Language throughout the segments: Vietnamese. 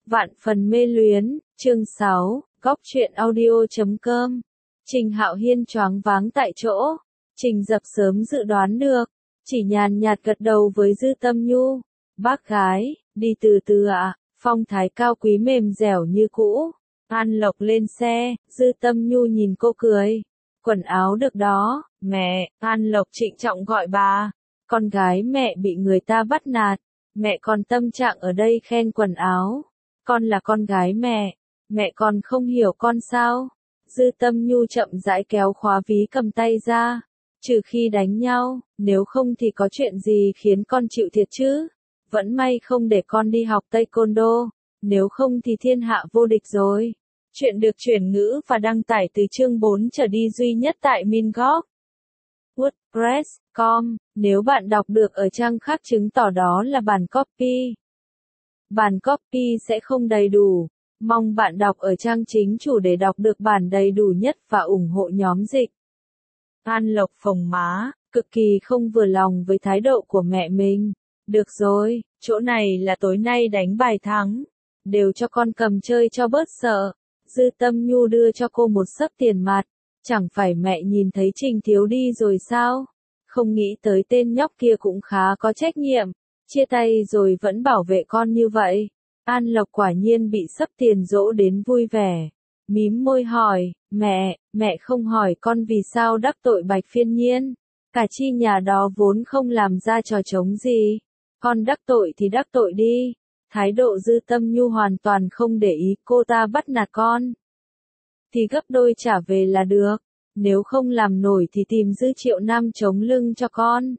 Vạn phần mê luyến, chương 6, góc truyện audio.com. Trình Hạo Hiên choáng váng tại chỗ. Trình Dập sớm dự đoán được, chỉ nhàn nhạt gật đầu với Dư Tâm Nhu. Bác gái, đi từ từ ạ. Phong thái cao quý mềm dẻo như cũ. An Lộc lên xe, Dư Tâm Nhu nhìn cô cười. Quần áo được đó, mẹ. An Lộc trịnh trọng gọi bà. Con gái mẹ bị người ta bắt nạt, mẹ còn tâm trạng ở đây khen quần áo. Con là con gái mẹ còn không hiểu con sao? Dư Tâm Nhu chậm rãi kéo khóa ví cầm tay ra. Trừ khi đánh nhau, nếu không thì có chuyện gì khiến con chịu thiệt chứ? Vẫn may không để con đi học taekwondo, nếu không thì thiên hạ vô địch rồi. Chuyện được chuyển ngữ và đăng tải từ chương 4 trở đi duy nhất tại Mingok. WordPress.com, nếu bạn đọc được ở trang khác chứng tỏ đó là bản copy. Bản copy sẽ không đầy đủ. Mong bạn đọc ở trang chính chủ để đọc được bản đầy đủ nhất và ủng hộ nhóm dịch. An Lộc phồng má, cực kỳ không vừa lòng với thái độ của mẹ mình. Được rồi, chỗ này là tối nay đánh bài thắng. Đều cho con cầm chơi cho bớt sợ. Dư Tâm Nhu đưa cho cô một xấp tiền mặt. Chẳng phải mẹ nhìn thấy Trình Thiếu đi rồi sao? Không nghĩ tới tên nhóc kia cũng khá có trách nhiệm. Chia tay rồi vẫn bảo vệ con như vậy. An Lộc quả nhiên bị xấp tiền dỗ đến vui vẻ. Mím môi hỏi, mẹ không hỏi con vì sao đắc tội Bạch Phiên Nhiên. Cả chi nhà đó vốn không làm ra trò trống gì. Con đắc tội thì đắc tội đi. Thái độ Dư Tâm Nhu hoàn toàn không để ý cô ta bắt nạt con. Thì gấp đôi trả về là được. Nếu không làm nổi thì tìm Dư Triệu Nam chống lưng cho con.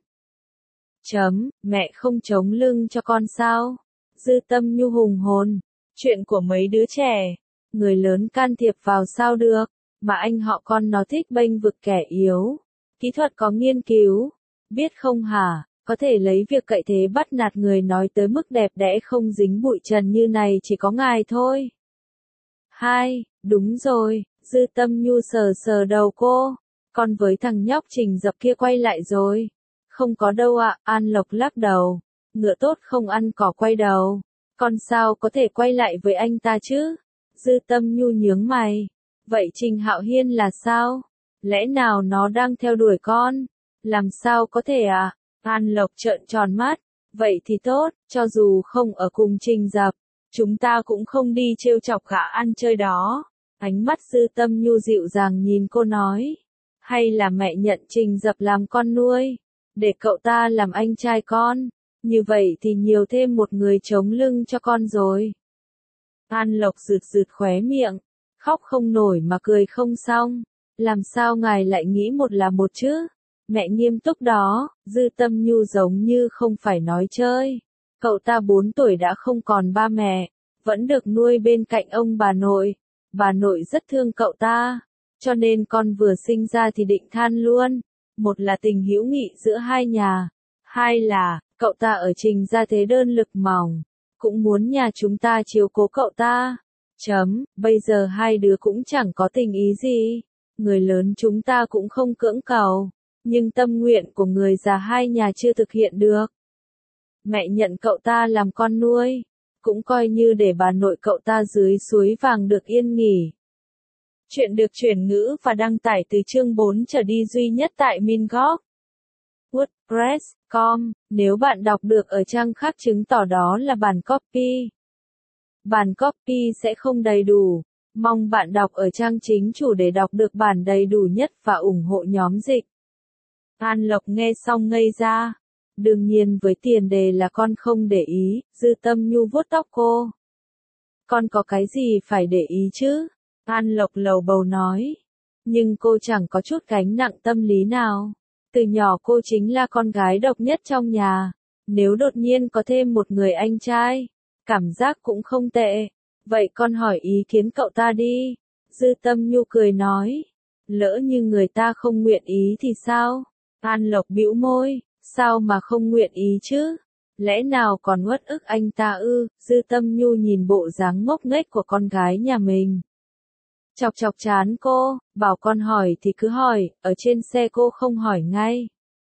Mẹ không chống lưng cho con sao? Dư Tâm Nhu hùng hồn. Chuyện của mấy đứa trẻ. Người lớn can thiệp vào sao được. Mà anh họ con nó thích bênh vực kẻ yếu. Kỹ thuật có nghiên cứu. Biết không hả? Có thể lấy việc cậy thế bắt nạt người nói tới mức đẹp đẽ không dính bụi trần như này chỉ có ngài thôi. Đúng rồi. Dư Tâm Nhu sờ sờ đầu cô. Con với thằng nhóc Trình Dập kia quay lại rồi. Không có đâu ạ, An Lộc lắc đầu. Ngựa tốt không ăn cỏ quay đầu. Con sao có thể quay lại với anh ta chứ? Dư Tâm Nhu nhướng mày. Vậy Trình Hạo Hiên là sao? Lẽ nào nó đang theo đuổi con? Làm sao có thể ạ? An Lộc trợn tròn mắt. Vậy thì tốt, cho dù không ở cùng Trình Dập, chúng ta cũng không đi trêu chọc gã ăn chơi đó. Ánh mắt Dư Tâm Nhu dịu dàng nhìn cô nói. Hay là mẹ nhận Trình Dập làm con nuôi, để cậu ta làm anh trai con. Như vậy thì nhiều thêm một người chống lưng cho con rồi. An Lộc rượt khóe miệng. Khóc không nổi mà cười không xong. Làm sao ngài lại nghĩ một là một chứ? Mẹ nghiêm túc đó. Dư Tâm Nhu giống như không phải nói chơi. Cậu ta 4 tuổi đã không còn ba mẹ. Vẫn được nuôi bên cạnh ông bà nội. Bà nội rất thương cậu ta. Cho nên con vừa sinh ra thì định than luôn. Một là tình hữu nghị giữa hai nhà. Hai là, cậu ta ở Trình gia thế đơn lực mỏng. Cũng muốn nhà chúng ta chiếu cố cậu ta. Bây giờ hai đứa cũng chẳng có tình ý gì. Người lớn chúng ta cũng không cưỡng cầu. Nhưng tâm nguyện của người già hai nhà chưa thực hiện được. Mẹ nhận cậu ta làm con nuôi. Cũng coi như để bà nội cậu ta dưới suối vàng được yên nghỉ. Chuyện được chuyển ngữ và đăng tải từ chương 4 trở đi duy nhất tại Mingok. WordPress.com, nếu bạn đọc được ở trang khác chứng tỏ đó là bản copy. Bản copy sẽ không đầy đủ. Mong bạn đọc ở trang chính chủ để đọc được bản đầy đủ nhất và ủng hộ nhóm dịch. An Lộc nghe xong ngây ra. Đương nhiên với tiền đề là con không để ý. Dư Tâm Nhu vuốt tóc cô. Con có cái gì phải để ý chứ? An Lộc lầu bầu nói. Nhưng cô chẳng có chút gánh nặng tâm lý nào. Từ nhỏ cô chính là con gái độc nhất trong nhà. Nếu đột nhiên có thêm một người anh trai, cảm giác cũng không tệ. Vậy con hỏi ý kiến cậu ta đi. Dư Tâm Nhu cười nói. Lỡ như người ta không nguyện ý thì sao? An Lộc bĩu môi. Sao mà không nguyện ý chứ? Lẽ nào còn uất ức anh ta ư? Dư Tâm Nhu nhìn bộ dáng ngốc nghếch của con gái nhà mình. Chọc chán cô, bảo con hỏi thì cứ hỏi, ở trên xe cô không hỏi ngay.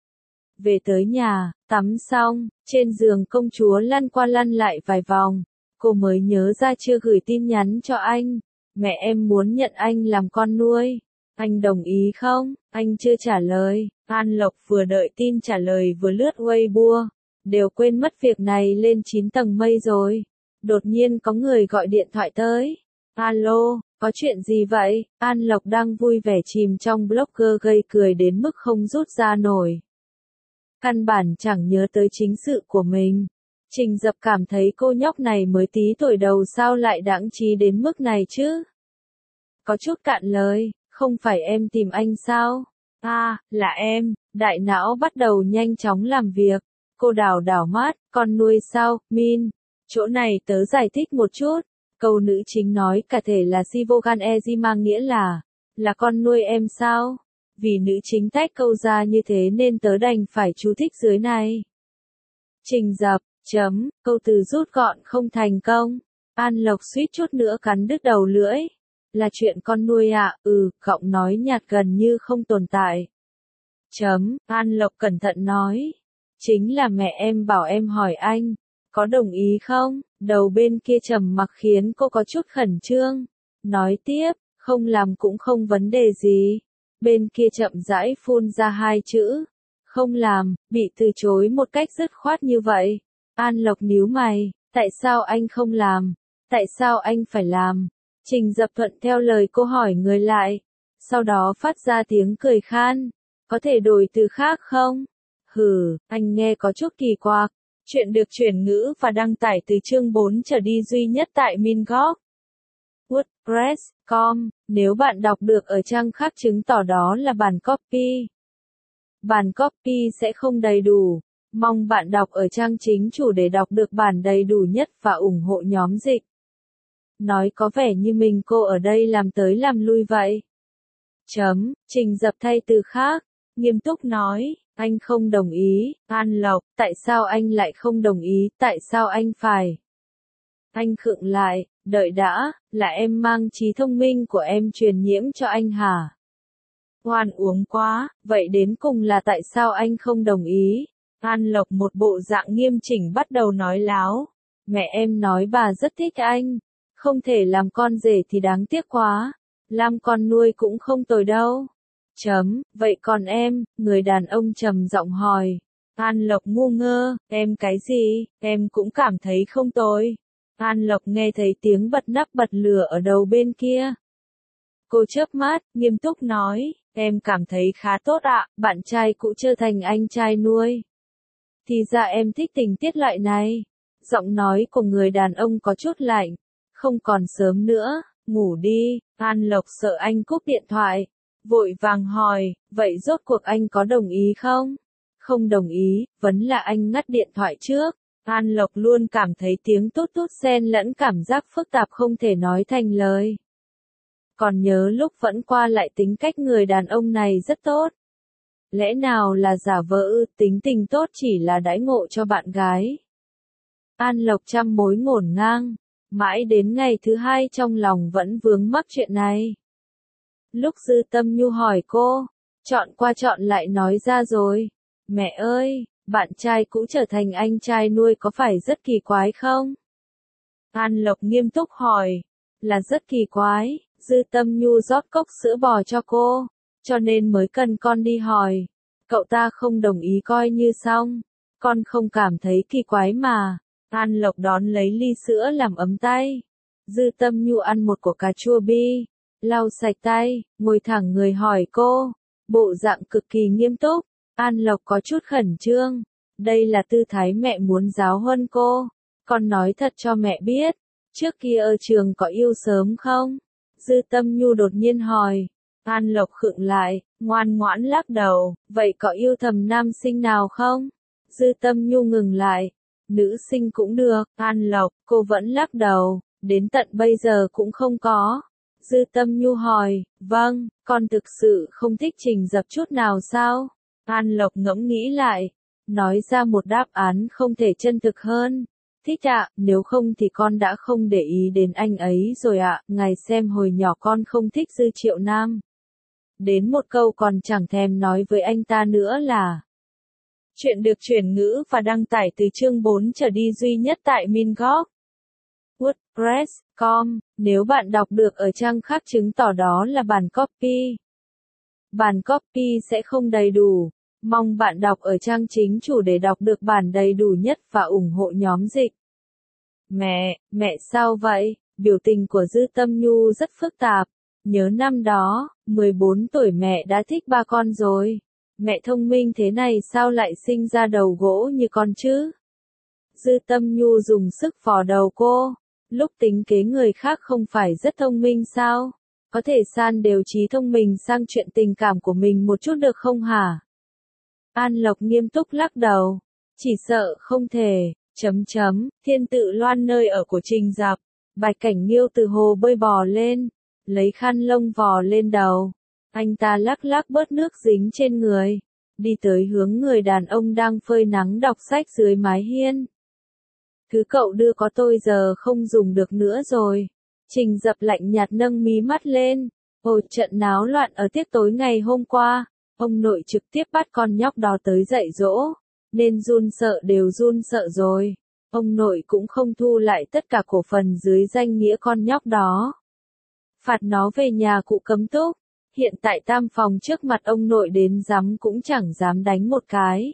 Về tới nhà, tắm xong, trên giường công chúa lăn qua lăn lại vài vòng. Cô mới nhớ ra chưa gửi tin nhắn cho anh. Mẹ em muốn nhận anh làm con nuôi. Anh đồng ý không? Anh chưa trả lời. An Lộc vừa đợi tin trả lời vừa lướt Weibo. Đều quên mất việc này lên 9 tầng mây rồi. Đột nhiên có người gọi điện thoại tới. Alo, có chuyện gì vậy? An Lộc đang vui vẻ chìm trong blogger gây cười đến mức không rút ra nổi. Căn bản chẳng nhớ tới chính sự của mình. Trình Dập cảm thấy cô nhóc này mới tí tuổi đầu sao lại đãng trí đến mức này chứ? Có chút cạn lời, không phải em tìm anh sao? À, là em. Đại não bắt đầu nhanh chóng làm việc. Cô đảo đảo mắt, con nuôi sao, Min? Chỗ này tớ giải thích một chút. Câu nữ chính nói cả thể là Sivogan Ejima nghĩa là con nuôi em sao? Vì nữ chính tách câu ra như thế nên tớ đành phải chú thích dưới này. Trình Dập, câu từ rút gọn không thành công. An Lộc suýt chút nữa cắn đứt đầu lưỡi. Là chuyện con nuôi ạ, giọng nói nhạt gần như không tồn tại. An Lộc cẩn thận nói. Chính là mẹ em bảo em hỏi anh, có đồng ý không? Đầu bên kia trầm mặc khiến cô có chút khẩn trương. Nói tiếp, không làm cũng không vấn đề gì. Bên kia chậm rãi phun ra hai chữ. Không làm, bị từ chối một cách dứt khoát như vậy. An Lộc nhíu mày, tại sao anh không làm? Tại sao anh phải làm? Trình Dập thuận theo lời cô hỏi người lại. Sau đó phát ra tiếng cười khan. Có thể đổi từ khác không? Anh nghe có chút kỳ quặc. Chuyện được chuyển ngữ và đăng tải từ chương 4 trở đi duy nhất tại Mingok. WordPress.com. Nếu bạn đọc được ở trang khác chứng tỏ đó là bản copy. Bản copy sẽ không đầy đủ. Mong bạn đọc ở trang chính chủ để đọc được bản đầy đủ nhất và ủng hộ nhóm dịch. Nói có vẻ như mình cô ở đây làm tới làm lui vậy. Trình Dập thay từ khác. Nghiêm túc nói, anh không đồng ý. An Lộc, tại sao anh lại không đồng ý, tại sao anh phải? Anh khựng lại, đợi đã, là em mang trí thông minh của em truyền nhiễm cho anh hả? Oan uổng quá, vậy đến cùng là tại sao anh không đồng ý? An Lộc một bộ dạng nghiêm chỉnh bắt đầu nói láo. Mẹ em nói bà rất thích anh. Không thể làm con rể thì đáng tiếc quá. Làm con nuôi cũng không tồi đâu. Vậy còn em, người đàn ông trầm giọng hỏi. An Lộc ngu ngơ, em cái gì, em cũng cảm thấy không tồi. An Lộc nghe thấy tiếng bật nắp bật lửa ở đầu bên kia. Cô chớp mắt, nghiêm túc nói, em cảm thấy khá tốt ạ, bạn trai cũ trở thành anh trai nuôi. Thì ra em thích tình tiết loại này. Giọng nói của người đàn ông có chút lạnh. Không còn sớm nữa, ngủ đi. An Lộc sợ anh cúp điện thoại. Vội vàng hỏi, vậy rốt cuộc anh có đồng ý không? Không đồng ý, vẫn là anh ngắt điện thoại trước. An Lộc luôn cảm thấy tiếng tút tút xen lẫn cảm giác phức tạp không thể nói thành lời. Còn nhớ lúc vẫn qua lại tính cách người đàn ông này rất tốt. Lẽ nào là giả vờ tính tình tốt chỉ là đãi ngộ cho bạn gái? An Lộc trăm mối ngổn ngang. Mãi đến ngày thứ hai trong lòng vẫn vướng mắc chuyện này. Lúc Dư Tâm Nhu hỏi cô, chọn qua chọn lại nói ra rồi. Mẹ ơi, bạn trai cũ trở thành anh trai nuôi có phải rất kỳ quái không? An Lộc nghiêm túc hỏi. Là rất kỳ quái, Dư Tâm Nhu rót cốc sữa bò cho cô, cho nên mới cần con đi hỏi. Cậu ta không đồng ý coi như xong. Con không cảm thấy kỳ quái mà. An Lộc đón lấy ly sữa làm ấm tay. Dư Tâm Nhu ăn một quả cà chua bi, lau sạch tay, ngồi thẳng người hỏi cô. Bộ dạng cực kỳ nghiêm túc. An Lộc có chút khẩn trương. Đây là tư thái mẹ muốn giáo huấn cô. Con nói thật cho mẹ biết. Trước kia ở trường có yêu sớm không? Dư Tâm Nhu đột nhiên hỏi. An Lộc khựng lại, ngoan ngoãn lắc đầu. Vậy có yêu thầm nam sinh nào không? Dư Tâm Nhu ngừng lại. Nữ sinh cũng được. An Lộc, cô vẫn lắc đầu. Đến tận bây giờ cũng không có. Dư Tâm Nhu hỏi. Vâng, con thực sự không thích Trình Dập chút nào sao? An Lộc ngẫm nghĩ lại. Nói ra một đáp án không thể chân thực hơn. Thích ạ, nếu không thì con đã không để ý đến anh ấy rồi ạ. Ngài xem hồi nhỏ con không thích Dư Triệu Nam. Đến một câu còn chẳng thèm nói với anh ta nữa là. Chuyện được chuyển ngữ và đăng tải từ chương 4 trở đi duy nhất tại Mingok. WordPress.com, nếu bạn đọc được ở trang khác chứng tỏ đó là bản copy. Bản copy sẽ không đầy đủ. Mong bạn đọc ở trang chính chủ để đọc được bản đầy đủ nhất và ủng hộ nhóm dịch. Mẹ sao vậy? Biểu tình của Dư Tâm Nhu rất phức tạp. Nhớ năm đó, 14 tuổi mẹ đã thích ba con rồi. Mẹ thông minh thế này sao lại sinh ra đầu gỗ như con chứ? Dư Tâm Nhu dùng sức vò đầu cô. Lúc tính kế người khác không phải rất thông minh sao? Có thể san đều trí thông minh sang chuyện tình cảm của mình một chút được không hả? An Lộc nghiêm túc lắc đầu. Chỉ sợ không thể. Thiên Tự Loan nơi ở của Trình Dập. Bạch Cảnh Nghiêu từ hồ bơi bò lên. Lấy khăn lông vò lên đầu. Anh ta lắc lắc bớt nước dính trên người. Đi tới hướng người đàn ông đang phơi nắng đọc sách dưới mái hiên. Thứ cậu đưa có tôi giờ không dùng được nữa rồi. Trình Dập lạnh nhạt nâng mí mắt lên. Ôi, trận náo loạn ở tiết tối ngày hôm qua. Ông nội trực tiếp bắt con nhóc đó tới dạy dỗ. Nên run sợ đều run sợ rồi. Ông nội cũng không thu lại tất cả cổ phần dưới danh nghĩa con nhóc đó. Phạt nó về nhà cụ cấm túc. Hiện tại tam phòng trước mặt ông nội đến giám cũng chẳng dám đánh một cái.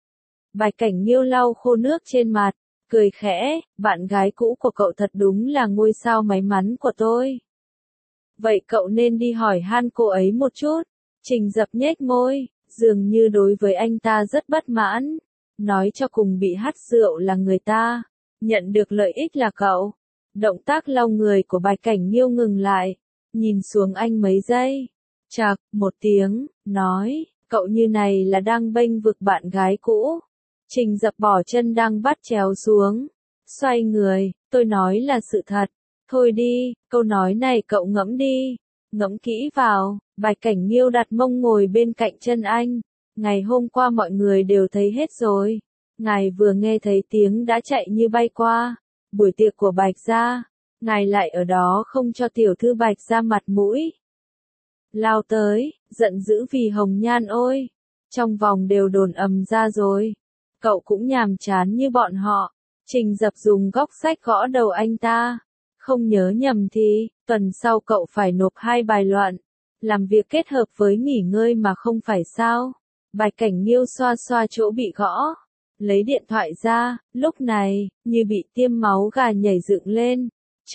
Bạch Cảnh Nghiêu lau khô nước trên mặt, cười khẽ, bạn gái cũ của cậu thật đúng là ngôi sao may mắn của tôi. Vậy cậu nên đi hỏi han cô ấy một chút. Trình Dập nhếch môi, dường như đối với anh ta rất bất mãn. Nói cho cùng bị hắt rượu là người ta, nhận được lợi ích là cậu. Động tác lau người của Bạch Cảnh Nghiêu ngừng lại, nhìn xuống anh mấy giây. Chạc, một tiếng, nói, cậu như này là đang bênh vực bạn gái cũ. Trình Dập bỏ chân đang bắt chéo xuống, xoay người, tôi nói là sự thật. Thôi đi, câu nói này cậu ngẫm đi, ngẫm kỹ vào. Bạch Cảnh Nghiêu đặt mông ngồi bên cạnh chân anh. Ngày hôm qua mọi người đều thấy hết rồi. Ngài vừa nghe thấy tiếng đã chạy như bay qua. Buổi tiệc của Bạch gia, ngài lại ở đó không cho tiểu thư Bạch gia mặt mũi. Lao tới, giận dữ vì Hồng Nhan ôi. Trong vòng đều đồn ầm ra rồi. Cậu cũng nhàm chán như bọn họ. Trình Dập dùng góc sách gõ đầu anh ta. Không nhớ nhầm thì, tuần sau cậu phải nộp 2 bài luận. Làm việc kết hợp với nghỉ ngơi mà không phải sao. Bạch Cảnh Nghiêu xoa xoa chỗ bị gõ. Lấy điện thoại ra, lúc này, như bị tiêm máu gà nhảy dựng lên.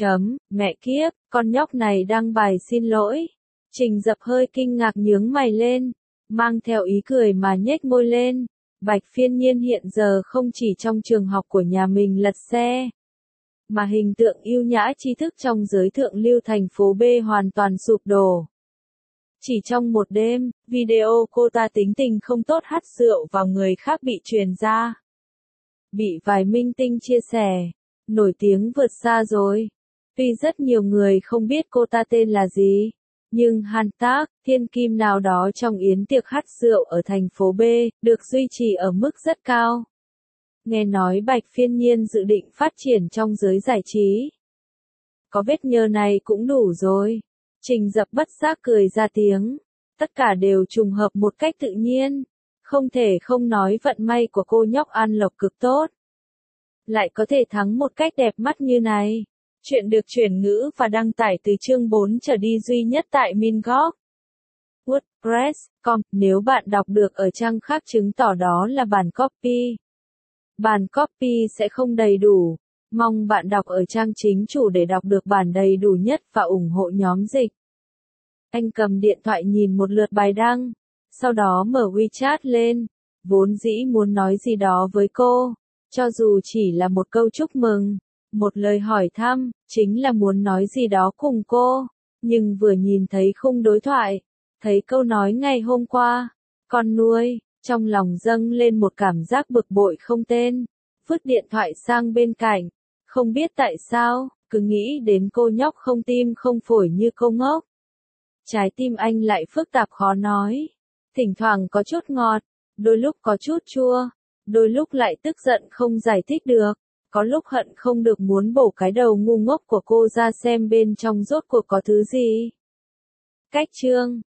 Mẹ kiếp, con nhóc này đăng bài xin lỗi. Trình Dập hơi kinh ngạc nhướng mày lên. Mang theo ý cười mà nhếch môi lên. Bạch Phiên Nhiên hiện giờ không chỉ trong trường học của nhà mình lật xe. Mà hình tượng yêu nhã tri thức trong giới thượng lưu thành phố B hoàn toàn sụp đổ. Chỉ trong một đêm, video cô ta tính tình không tốt hắt rượu vào người khác bị truyền ra. Bị vài minh tinh chia sẻ. Nổi tiếng vượt xa rồi. Tuy rất nhiều người không biết cô ta tên là gì. Nhưng hàn tác, thiên kim nào đó trong yến tiệc hắt rượu ở thành phố B, được duy trì ở mức rất cao. Nghe nói Bạch Phiên Nhiên dự định phát triển trong giới giải trí. Có vết nhơ này cũng đủ rồi. Trình Dập bất giác cười ra tiếng. Tất cả đều trùng hợp một cách tự nhiên. Không thể không nói vận may của cô nhóc An Lộc cực tốt. Lại có thể thắng một cách đẹp mắt như này. Chuyện được chuyển ngữ và đăng tải từ chương 4 trở đi duy nhất tại Mingok. WordPress.com, nếu bạn đọc được ở trang khác chứng tỏ đó là bản copy. Bản copy sẽ không đầy đủ. Mong bạn đọc ở trang chính chủ để đọc được bản đầy đủ nhất và ủng hộ nhóm dịch. Anh cầm điện thoại nhìn một lượt bài đăng, sau đó mở WeChat lên, vốn dĩ muốn nói gì đó với cô, cho dù chỉ là một câu chúc mừng, một lời hỏi thăm, chính là muốn nói gì đó cùng cô, nhưng vừa nhìn thấy khung đối thoại, thấy câu nói ngày hôm qua, con nuôi, trong lòng dâng lên một cảm giác bực bội không tên, vứt điện thoại sang bên cạnh, không biết tại sao, cứ nghĩ đến cô nhóc không tim không phổi như cô ngốc. Trái tim anh lại phức tạp khó nói, thỉnh thoảng có chút ngọt, đôi lúc có chút chua, đôi lúc lại tức giận không giải thích được, có lúc hận không được muốn bổ cái đầu ngu ngốc của cô ra xem bên trong rốt cuộc có thứ gì. Cách chương